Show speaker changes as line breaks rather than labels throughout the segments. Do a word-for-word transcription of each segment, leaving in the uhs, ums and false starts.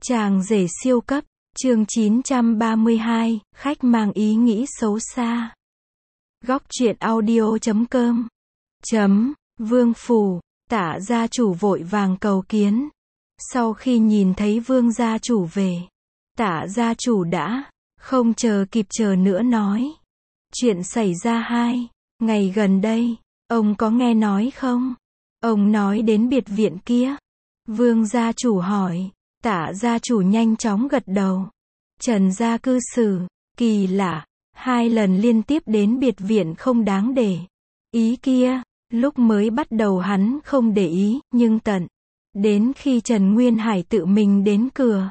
Chàng rể siêu cấp, chương chín trăm ba mươi hai, khách mang ý nghĩ xấu xa. Góc truyện audio chấm com chấm, Vương Phủ, Tạ gia chủ vội vàng cầu kiến. Sau khi nhìn thấy Vương gia chủ về, Tạ gia chủ đã không chờ kịp chờ nữa nói. Chuyện xảy ra hai ngày gần đây, ông có nghe nói không? Ông nói đến biệt viện kia. Vương gia chủ hỏi. Tạ gia chủ nhanh chóng gật đầu. Trần gia cư xử, kỳ lạ, hai lần liên tiếp đến biệt viện không đáng để ý kia. Lúc mới bắt đầu hắn không để ý, nhưng tận đến khi Trần Nguyên Hải tự mình đến cửa,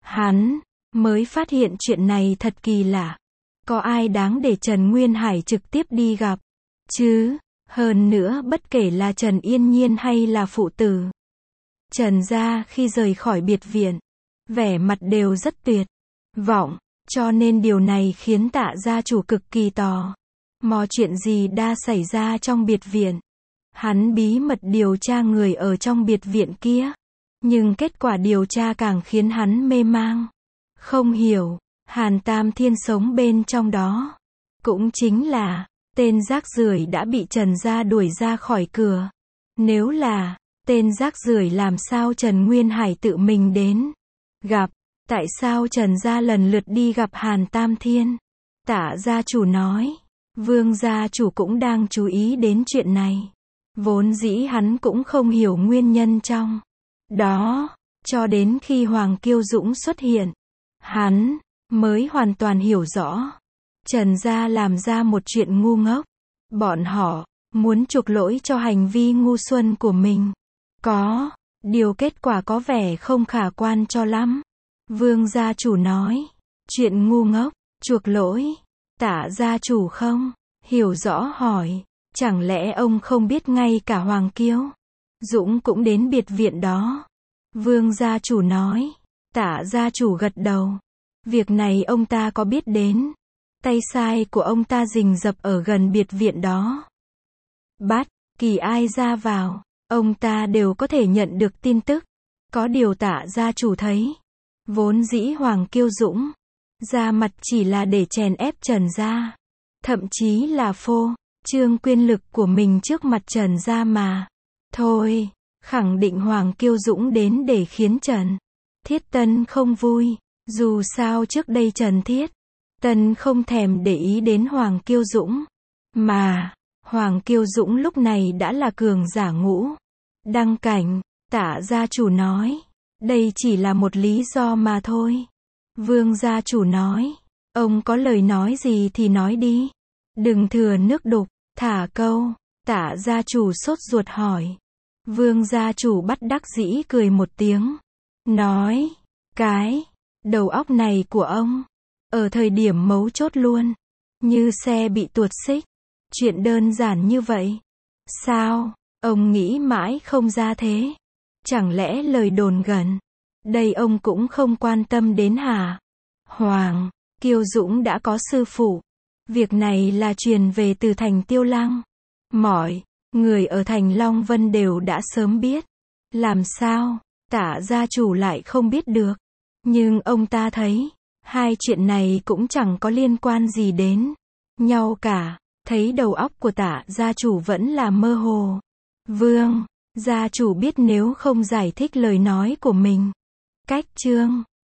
hắn mới phát hiện chuyện này thật kỳ lạ. Có ai đáng để Trần Nguyên Hải trực tiếp đi gặp chứ? Hơn nữa bất kể là Trần Yên Nhiên hay là phụ tử Trần gia khi rời khỏi biệt viện, vẻ mặt đều rất tuyệt vọng, cho nên điều này khiến Tạ gia chủ cực kỳ tò mò chuyện gì đã xảy ra trong biệt viện. Hắn bí mật điều tra người ở trong biệt viện kia, nhưng kết quả điều tra càng khiến hắn mê mang. Không hiểu, Hàn Tam Thiên sống bên trong đó, cũng chính là tên rác rưởi đã bị Trần gia đuổi ra khỏi cửa. Nếu là tên rác rưởi, làm sao Trần Nguyên Hải tự mình đến gặp? Tại sao Trần gia lần lượt đi gặp Hàn Tam Thiên? Tạ gia chủ nói. Vương gia chủ cũng đang chú ý đến chuyện này. Vốn dĩ hắn cũng không hiểu nguyên nhân trong đó, cho đến khi Hoàng Kiêu Dũng xuất hiện, hắn mới hoàn toàn hiểu rõ. Trần gia làm ra một chuyện ngu ngốc. Bọn họ muốn chuộc lỗi cho hành vi ngu xuẩn của mình. Có điều kết quả có vẻ không khả quan cho lắm. Vương gia chủ nói. Chuyện ngu ngốc, chuộc lỗi. Tạ gia chủ không hiểu rõ hỏi. Chẳng lẽ ông không biết ngay cả Hoàng Kiêu Dũng cũng đến biệt viện đó? Vương gia chủ nói. Tạ gia chủ gật đầu. Việc này ông ta có biết đến. Tay sai của ông ta rình rập ở gần biệt viện đó. Bất kỳ ai ra vào, ông ta đều có thể nhận được tin tức. Có điều Tạ gia chủ thấy, vốn dĩ Hoàng Kiêu Dũng ra mặt chỉ là để chèn ép Trần gia, thậm chí là phô trương quyền lực của mình trước mặt Trần gia mà thôi. Khẳng định Hoàng Kiêu Dũng đến để khiến Trần Thiết Tân không vui. Dù sao trước đây Trần Thiết Tân không thèm để ý đến Hoàng Kiêu Dũng, mà Hoàng Kiêu Dũng lúc này đã là cường giả ngũ đăng cảnh. Tạ gia chủ nói. Đây chỉ là một lý do mà thôi. Vương gia chủ nói. Ông có lời nói gì thì nói đi. Đừng thừa nước đục, thả câu. Tạ gia chủ sốt ruột hỏi. Vương gia chủ bất đắc dĩ cười một tiếng. Nói. Cái đầu óc này của ông, ở thời điểm mấu chốt luôn, như xe bị tuột xích. Chuyện đơn giản như vậy sao ông nghĩ mãi không ra thế? Chẳng lẽ lời đồn gần đây ông cũng không quan tâm đến hả? Hoàng Kiêu Dũng đã có sư phụ. Việc này là truyền về từ thành Tiêu Lăng. Mọi người ở thành Long Vân đều đã sớm biết. Làm sao Tạ gia chủ lại không biết được? Nhưng ông ta thấy hai chuyện này cũng chẳng có liên quan gì đến nhau cả. Thấy đầu óc của Tạ gia chủ vẫn là mơ hồ. Vương gia chủ biết nếu không giải thích lời nói của mình cách chương